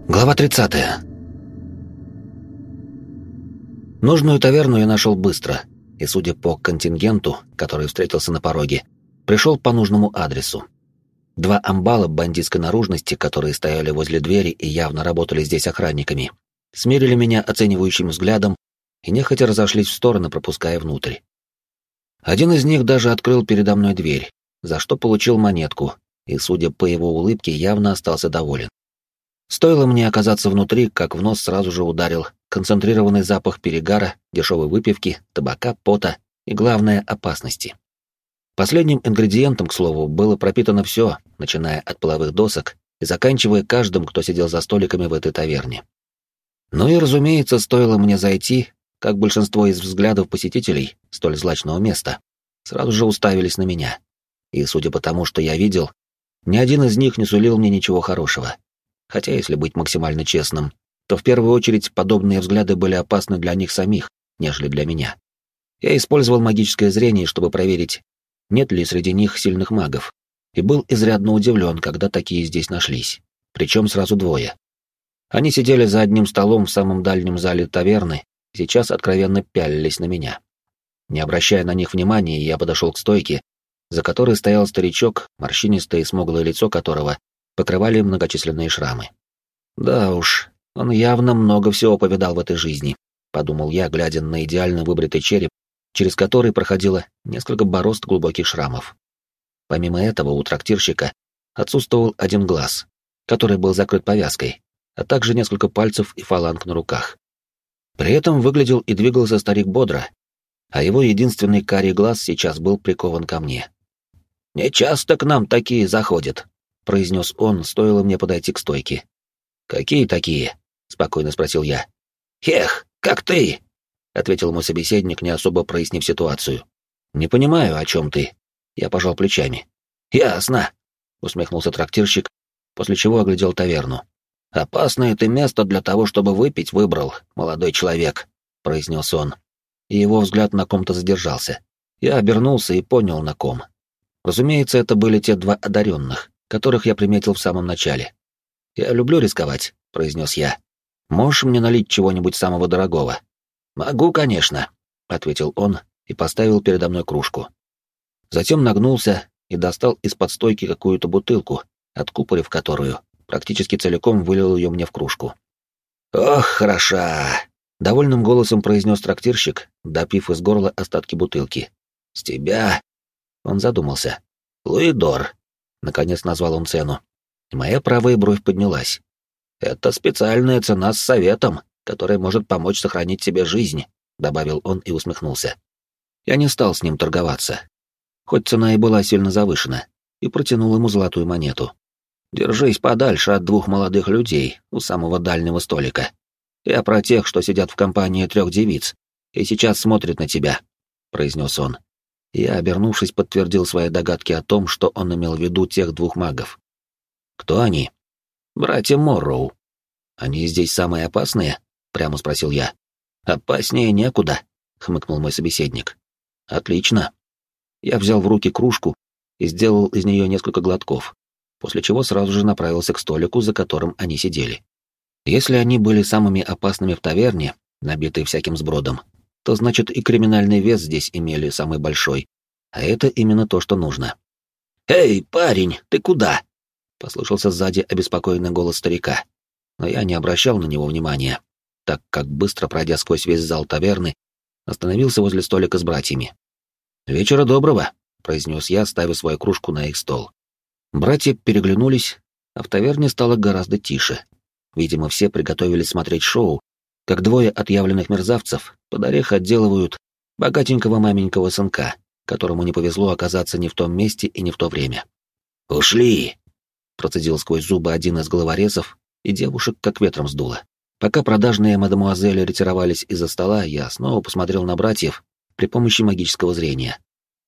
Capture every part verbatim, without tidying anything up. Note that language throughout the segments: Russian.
Глава тридцатая. Нужную таверну я нашел быстро, и, судя по контингенту, который встретился на пороге, пришел по нужному адресу. Два амбала бандитской наружности, которые стояли возле двери и явно работали здесь охранниками, смерили меня оценивающим взглядом и нехотя разошлись в стороны, пропуская внутрь. Один из них даже открыл передо мной дверь, за что получил монетку, и, судя по его улыбке, явно остался доволен. Стоило мне оказаться внутри, как в нос сразу же ударил концентрированный запах перегара, дешевой выпивки, табака, пота и, главное, опасности. Последним ингредиентом, к слову, было пропитано все, начиная от половых досок и заканчивая каждым, кто сидел за столиками в этой таверне. Ну и, разумеется, стоило мне зайти, как большинство из взглядов посетителей столь злачного места сразу же уставились на меня. И, судя по тому, что я видел, ни один из них не сулил мне ничего хорошего. Хотя, если быть максимально честным, то в первую очередь подобные взгляды были опасны для них самих, нежели для меня. Я использовал магическое зрение, чтобы проверить, нет ли среди них сильных магов, и был изрядно удивлен, когда такие здесь нашлись, причем сразу двое. Они сидели за одним столом в самом дальнем зале таверны, и сейчас откровенно пялились на меня. Не обращая на них внимания, я подошел к стойке, за которой стоял старичок, морщинистое и смуглое лицо которого покрывали многочисленные шрамы. Да уж, он явно много всего повидал в этой жизни, подумал я, глядя на идеально выбритый череп, через который проходило несколько борозд глубоких шрамов. Помимо этого, у трактирщика отсутствовал один глаз, который был закрыт повязкой, а также несколько пальцев и фаланг на руках. При этом выглядел и двигался старик бодро, а его единственный карий глаз сейчас был прикован ко мне. «Не часто к нам такие заходят», — произнес он, стоило мне подойти к стойке. «Какие такие?» — спокойно спросил я. «Хех, как ты?» — ответил мой собеседник, не особо прояснив ситуацию. «Не понимаю, о чем ты?» — я пожал плечами. «Ясно», — усмехнулся трактирщик, после чего оглядел таверну. «Опасное ты место для того, чтобы выпить, выбрал, молодой человек», — произнес он, и его взгляд на ком-то задержался. Я обернулся и понял, на ком. Разумеется, это были те два одаренных, которых я приметил в самом начале. «Я люблю рисковать», — произнес я. «Можешь мне налить чего-нибудь самого дорогого?» «Могу, конечно», — ответил он и поставил передо мной кружку. Затем нагнулся и достал из-под стойки какую-то бутылку, откупорив которую, практически целиком вылил ее мне в кружку. «Ох, хороша!» — довольным голосом произнес трактирщик, допив из горла остатки бутылки. «С тебя...» — он задумался. «Луидор», — наконец назвал он цену. И моя правая бровь поднялась. «Это специальная цена с советом, который может помочь сохранить себе жизнь», — добавил он и усмехнулся. Я не стал с ним торговаться, хоть цена и была сильно завышена, и протянул ему золотую монету. «Держись подальше от двух молодых людей у самого дальнего столика. Я про тех, что сидят в компании трех девиц, и сейчас смотрят на тебя», — произнес он. Я, обернувшись, подтвердил свои догадки о том, что он имел в виду тех двух магов. «Кто они?» «Братья Морроу». «Они здесь самые опасные?» — прямо спросил я. «Опаснее некуда», — хмыкнул мой собеседник. «Отлично». Я взял в руки кружку и сделал из нее несколько глотков, после чего сразу же направился к столику, за которым они сидели. Если они были самыми опасными в таверне, набитой всяким сбродом, то значит и криминальный вес здесь имели самый большой, а это именно то, что нужно. «Эй, парень, ты куда?» — послышался сзади обеспокоенный голос старика, но я не обращал на него внимания, так как, быстро пройдя сквозь весь зал таверны, остановился возле столика с братьями. «Вечера доброго», — произнес я, ставя свою кружку на их стол. Братья переглянулись, а в таверне стало гораздо тише. Видимо, все приготовились смотреть шоу, как двое отъявленных мерзавцев под орех отделывают богатенького маменького сынка, которому не повезло оказаться не в том месте и не в то время. «Ушли!» — процедил сквозь зубы один из головорезов, и девушек как ветром сдуло. Пока продажные мадемуазели ретировались из-за стола, я снова посмотрел на братьев при помощи магического зрения.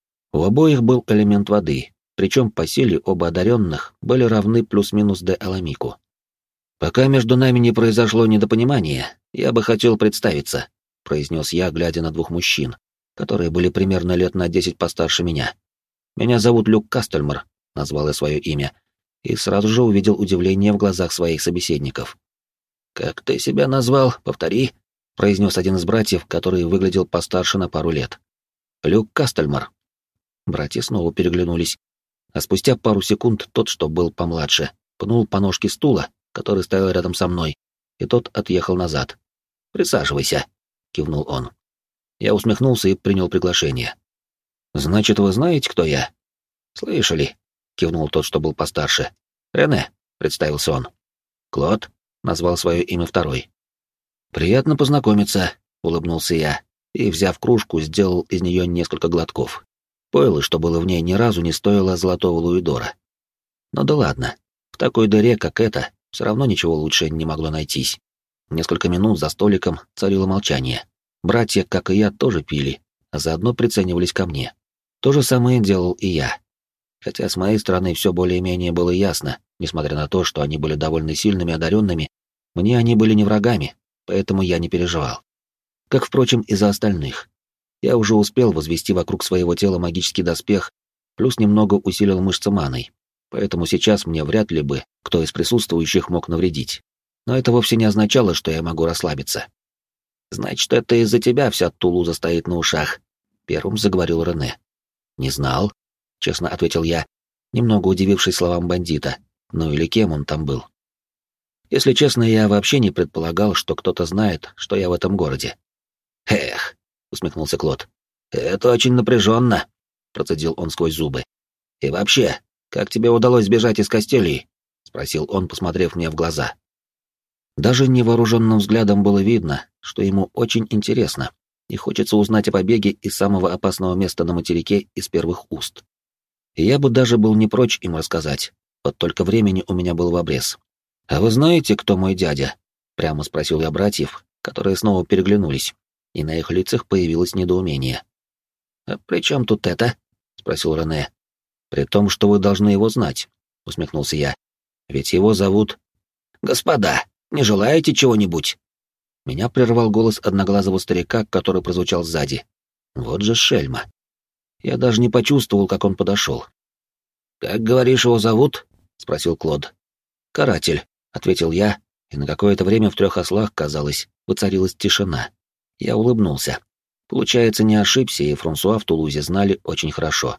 У обоих был элемент воды, причем по силе оба одаренных были равны плюс-минус де Аламику. «Пока между нами не произошло недопонимания, я бы хотел представиться», — произнес я, глядя на двух мужчин, которые были примерно лет на десять постарше меня. «Меня зовут Люк Кастельмар», — назвал я свое имя, и сразу же увидел удивление в глазах своих собеседников. «Как ты себя назвал? Повтори», — произнес один из братьев, который выглядел постарше на пару лет. «Люк Кастельмар». Братья снова переглянулись, а спустя пару секунд тот, что был помладше, пнул по ножке стула, который стоял рядом со мной, и тот отъехал назад. «Присаживайся», — кивнул он. Я усмехнулся и принял приглашение. «Значит, вы знаете, кто я?» «Слышали», — кивнул тот, что был постарше. «Рене», — представился он. «Клод», — назвал свое имя второй. «Приятно познакомиться», — улыбнулся я, и, взяв кружку, сделал из нее несколько глотков. Пойло, что было в ней, ни разу не стоило золотого луидора. Но да ладно, в такой дыре, как эта, все равно ничего лучше не могло найтись. Несколько минут за столиком царило молчание. Братья, как и я, тоже пили, а заодно приценивались ко мне. То же самое делал и я. Хотя с моей стороны все более-менее было ясно, несмотря на то, что они были довольно сильными одаренными, мне они были не врагами, поэтому я не переживал. Как, впрочем, и за остальных. Я уже успел возвести вокруг своего тела магический доспех, плюс немного усилил мышцы маной, поэтому сейчас мне вряд ли бы кто из присутствующих мог навредить. Но это вовсе не означало, что я могу расслабиться. «Значит, это из-за тебя вся Тулуза стоит на ушах», — первым заговорил Рене. «Не знал», — честно ответил я, немного удивившись словам бандита, ну или кем он там был. Если честно, я вообще не предполагал, что кто-то знает, что я в этом городе. «Эх», — усмехнулся Клод, — «это очень напряженно», — процедил он сквозь зубы. «И вообще, как тебе удалось сбежать из Кастелии?» — спросил он, посмотрев мне в глаза. Даже невооруженным взглядом было видно, что ему очень интересно, и хочется узнать о побеге из самого опасного места на материке из первых уст. И я бы даже был не прочь им рассказать, вот только времени у меня было в обрез. «А вы знаете, кто мой дядя?» — прямо спросил я братьев, которые снова переглянулись, и на их лицах появилось недоумение. «А при чем тут это?» — спросил Рене. «При том, что вы должны его знать», — усмехнулся я. «Ведь его зовут...» «Господа, не желаете чего-нибудь?» Меня прервал голос одноглазого старика, который прозвучал сзади. Вот же шельма. Я даже не почувствовал, как он подошел. «Как, говоришь, его зовут?» — спросил Клод. «Каратель», — ответил я, и на какое-то время в трех ослах, казалось, воцарилась тишина. Я улыбнулся. Получается, не ошибся, и Франсуа в Тулузе знали очень хорошо.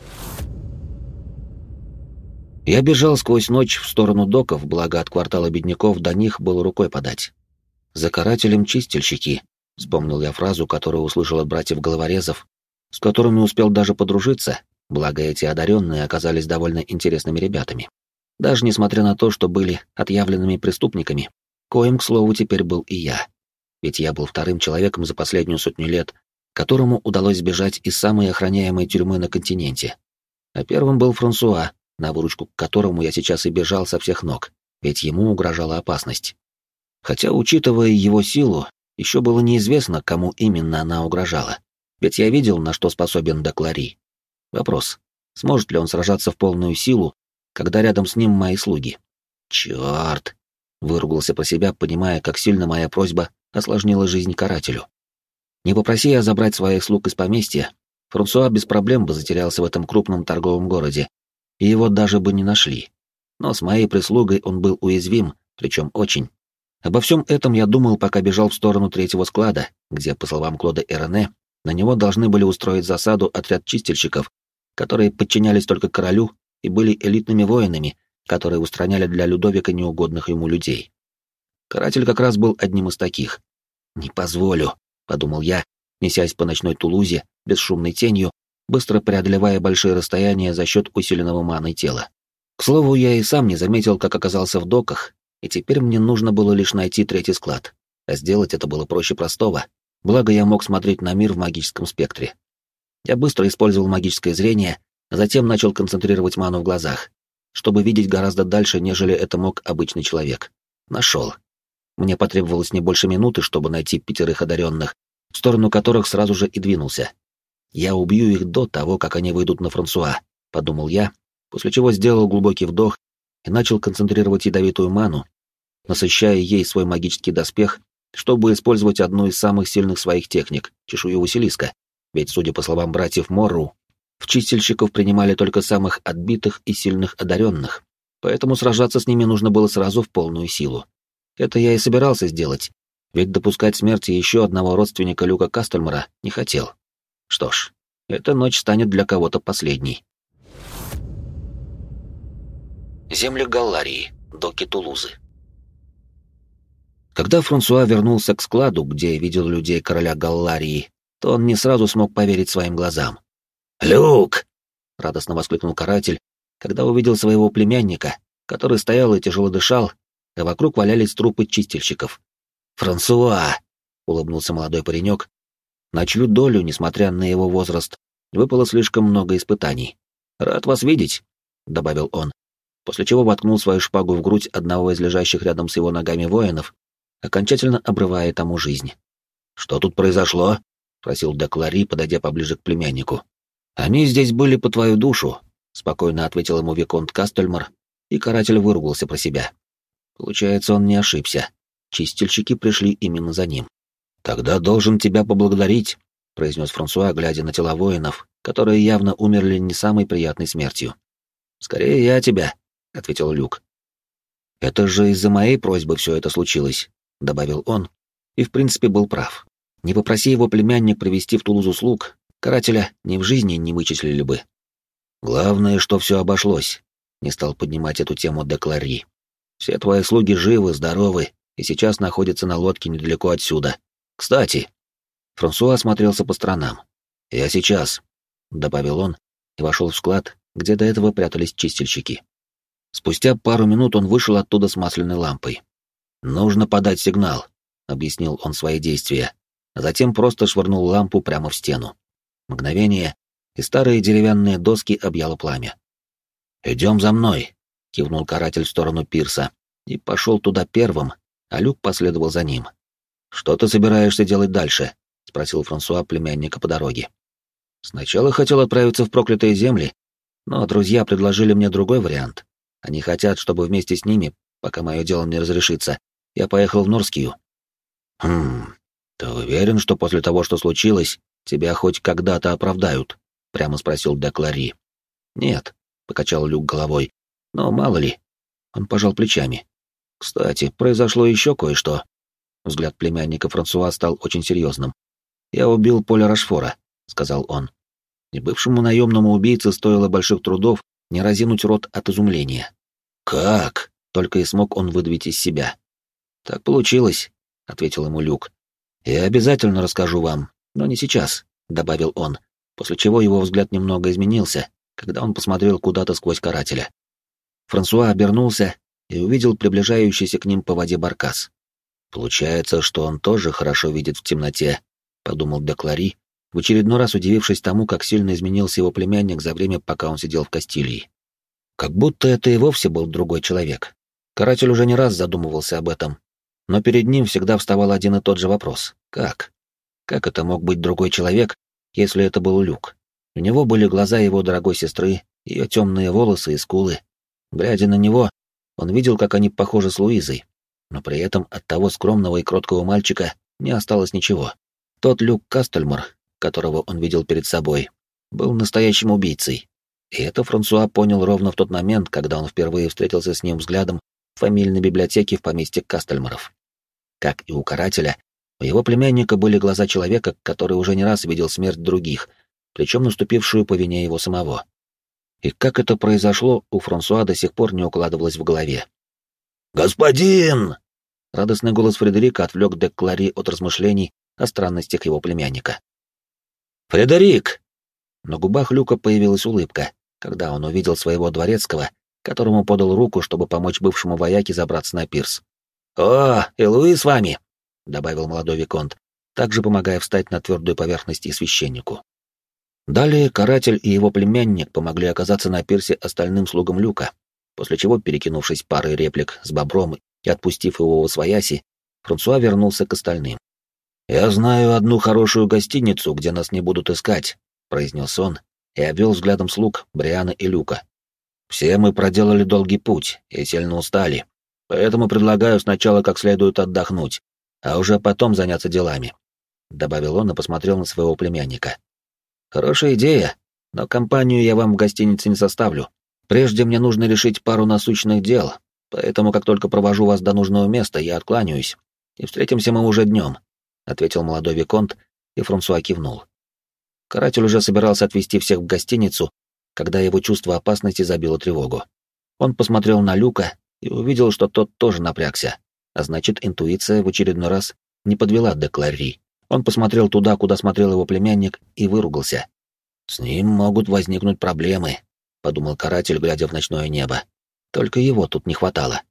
Я бежал сквозь ночь в сторону доков, благо от квартала бедняков до них было рукой подать. «За карателем чистильщики», — вспомнил я фразу, которую услышал от братьев-головорезов, с которыми успел даже подружиться, благо эти одаренные оказались довольно интересными ребятами. Даже несмотря на то, что были отъявленными преступниками, коим, к слову, теперь был и я. Ведь я был вторым человеком за последнюю сотню лет, которому удалось сбежать из самой охраняемой тюрьмы на континенте. А первым был Франсуа, на выручку к которому я сейчас и бежал со всех ног, ведь ему угрожала опасность. Хотя, учитывая его силу, еще было неизвестно, кому именно она угрожала, ведь я видел, на что способен Деклари. Вопрос, сможет ли он сражаться в полную силу, когда рядом с ним мои слуги? «Черт!» — выругался про себя, понимая, как сильно моя просьба осложнила жизнь карателю. Не попроси я забрать своих слуг из поместья, Франсуа без проблем бы затерялся в этом крупном торговом городе, и его даже бы не нашли. Но с моей прислугой он был уязвим, причем очень. Обо всем этом я думал, пока бежал в сторону третьего склада, где, по словам Клода и Рене, на него должны были устроить засаду отряд чистильщиков, которые подчинялись только королю и были элитными воинами, которые устраняли для Людовика неугодных ему людей. Каратель как раз был одним из таких. «Не позволю», — подумал я, несясь по ночной Тулузе, бесшумной тенью, быстро преодолевая большие расстояния за счет усиленного маной тела. К слову, я и сам не заметил, как оказался в доках, и теперь мне нужно было лишь найти третий склад, а сделать это было проще простого, благо я мог смотреть на мир в магическом спектре. Я быстро использовал магическое зрение, а затем начал концентрировать ману в глазах, чтобы видеть гораздо дальше, нежели это мог обычный человек. Нашел. Мне потребовалось не больше минуты, чтобы найти пятерых одаренных, в сторону которых сразу же и двинулся. «Я убью их до того, как они выйдут на Франсуа», — подумал я, после чего сделал глубокий вдох и начал концентрировать ядовитую ману, насыщая ей свой магический доспех, чтобы использовать одну из самых сильных своих техник — чешую Василиска, ведь, судя по словам братьев Морру, в чистильщиков принимали только самых отбитых и сильных одаренных, поэтому сражаться с ними нужно было сразу в полную силу. Это я и собирался сделать, ведь допускать смерти еще одного родственника Люка Кастельмара не хотел. Что ж, эта ночь станет для кого-то последней. Земли Галларии, доки Тулузы. Когда Франсуа вернулся к складу, где видел людей короля Галларии, то он не сразу смог поверить своим глазам. «Люк!» — радостно воскликнул каратель, когда увидел своего племянника, который стоял и тяжело дышал, а вокруг валялись трупы чистильщиков. «Франсуа!» — улыбнулся молодой паренек, на чью долю, несмотря на его возраст, выпало слишком много испытаний. «Рад вас видеть», — добавил он, после чего воткнул свою шпагу в грудь одного из лежащих рядом с его ногами воинов, окончательно обрывая тому жизнь. «Что тут произошло?» — спросил де Клари, подойдя поближе к племяннику. «Они здесь были по твою душу», — спокойно ответил ему виконт Кастельмар, и каратель выругался про себя. Получается, он не ошибся. Чистильщики пришли именно за ним. «Тогда должен тебя поблагодарить», — произнес Франсуа, глядя на тела воинов, которые явно умерли не самой приятной смертью. «Скорее я тебя», — ответил Люк. «Это же из-за моей просьбы все это случилось», — добавил он, и в принципе был прав. Не попроси его племянник привести в Тулузу слуг, карателя ни в жизни не вычислили бы. «Главное, что все обошлось», — не стал поднимать эту тему де Клари. «Все твои слуги живы, здоровы и сейчас находятся на лодке недалеко отсюда. Кстати...» Франсуа осмотрелся по сторонам. «Я сейчас», — добавил он и вошел в склад, где до этого прятались чистильщики. Спустя пару минут он вышел оттуда с масляной лампой. «Нужно подать сигнал», — объяснил он свои действия, а затем просто швырнул лампу прямо в стену. Мгновение, и старые деревянные доски объяло пламя. «Идем за мной», — кивнул каратель в сторону пирса, и пошел туда первым, а Люк последовал за ним. «Что ты собираешься делать дальше?» — спросил Франсуа племянника по дороге. «Сначала хотел отправиться в проклятые земли, но друзья предложили мне другой вариант. Они хотят, чтобы вместе с ними, пока мое дело не разрешится, я поехал в Норскию». «Хм, ты уверен, что после того, что случилось, тебя хоть когда-то оправдают?» — прямо спросил де Клари. «Нет», — покачал Люк головой, — «но мало ли». Он пожал плечами. «Кстати, произошло еще кое-что». Взгляд племянника Франсуа стал очень серьезным. «Я убил Поля Рашфора», — сказал он. И бывшему наемному убийце стоило больших трудов не разинуть рот от изумления. «Как?» — только и смог он выдавить из себя. «Так получилось», — ответил ему Люк. «Я обязательно расскажу вам, но не сейчас», — добавил он, после чего его взгляд немного изменился, когда он посмотрел куда-то сквозь карателя. Франсуа обернулся и увидел приближающийся к ним по воде баркас. «Получается, что он тоже хорошо видит в темноте», — подумал де Клари, в очередной раз удивившись тому, как сильно изменился его племянник за время, пока он сидел в Кастилии. Как будто это и вовсе был другой человек. Каратель уже не раз задумывался об этом, но перед ним всегда вставал один и тот же вопрос. Как? Как это мог быть другой человек, если это был Люк? У него были глаза его дорогой сестры, ее темные волосы и скулы. Глядя на него, он видел, как они похожи с Луизой, но при этом от того скромного и кроткого мальчика не осталось ничего. Тот Люк Кастельмар, которого он видел перед собой, был настоящим убийцей. И это Франсуа понял ровно в тот момент, когда он впервые встретился с ним взглядом в фамильной библиотеке в поместье Кастельмаров. Как и у карателя, у его племянника были глаза человека, который уже не раз видел смерть других, причем наступившую по вине его самого. И как это произошло, у Франсуа до сих пор не укладывалось в голове. «Господин!» Радостный голос Фредерика отвлек де Клари от размышлений о странностях его племянника. «Фредерик!» На губах Люка появилась улыбка, когда он увидел своего дворецкого, которому подал руку, чтобы помочь бывшему вояке забраться на пирс. «О, и Луи с вами!» — добавил молодой виконт, также помогая встать на твердую поверхность и священнику. Далее каратель и его племянник помогли оказаться на пирсе остальным слугам Люка, после чего, перекинувшись парой реплик с бобром и отпустив его восвояси, Франсуа вернулся к остальным. «Я знаю одну хорошую гостиницу, где нас не будут искать», — произнес он и обвел взглядом слуг Бриана и Люка. «Все мы проделали долгий путь и сильно устали, поэтому предлагаю сначала как следует отдохнуть, а уже потом заняться делами», — добавил он и посмотрел на своего племянника. «Хорошая идея, но компанию я вам в гостинице не составлю. Прежде мне нужно решить пару насущных дел, Поэтому, как только провожу вас до нужного места, я откланяюсь, и встретимся мы уже днем», — ответил молодой виконт, и Франсуа кивнул. Каратель уже собирался отвезти всех в гостиницу, когда его чувство опасности забило тревогу. Он посмотрел на Люка и увидел, что тот тоже напрягся, а значит, интуиция в очередной раз не подвела де Кларри. Он посмотрел туда, куда смотрел его племянник, и выругался. «С ним могут возникнуть проблемы», — подумал каратель, глядя в ночное небо. Только его тут не хватало.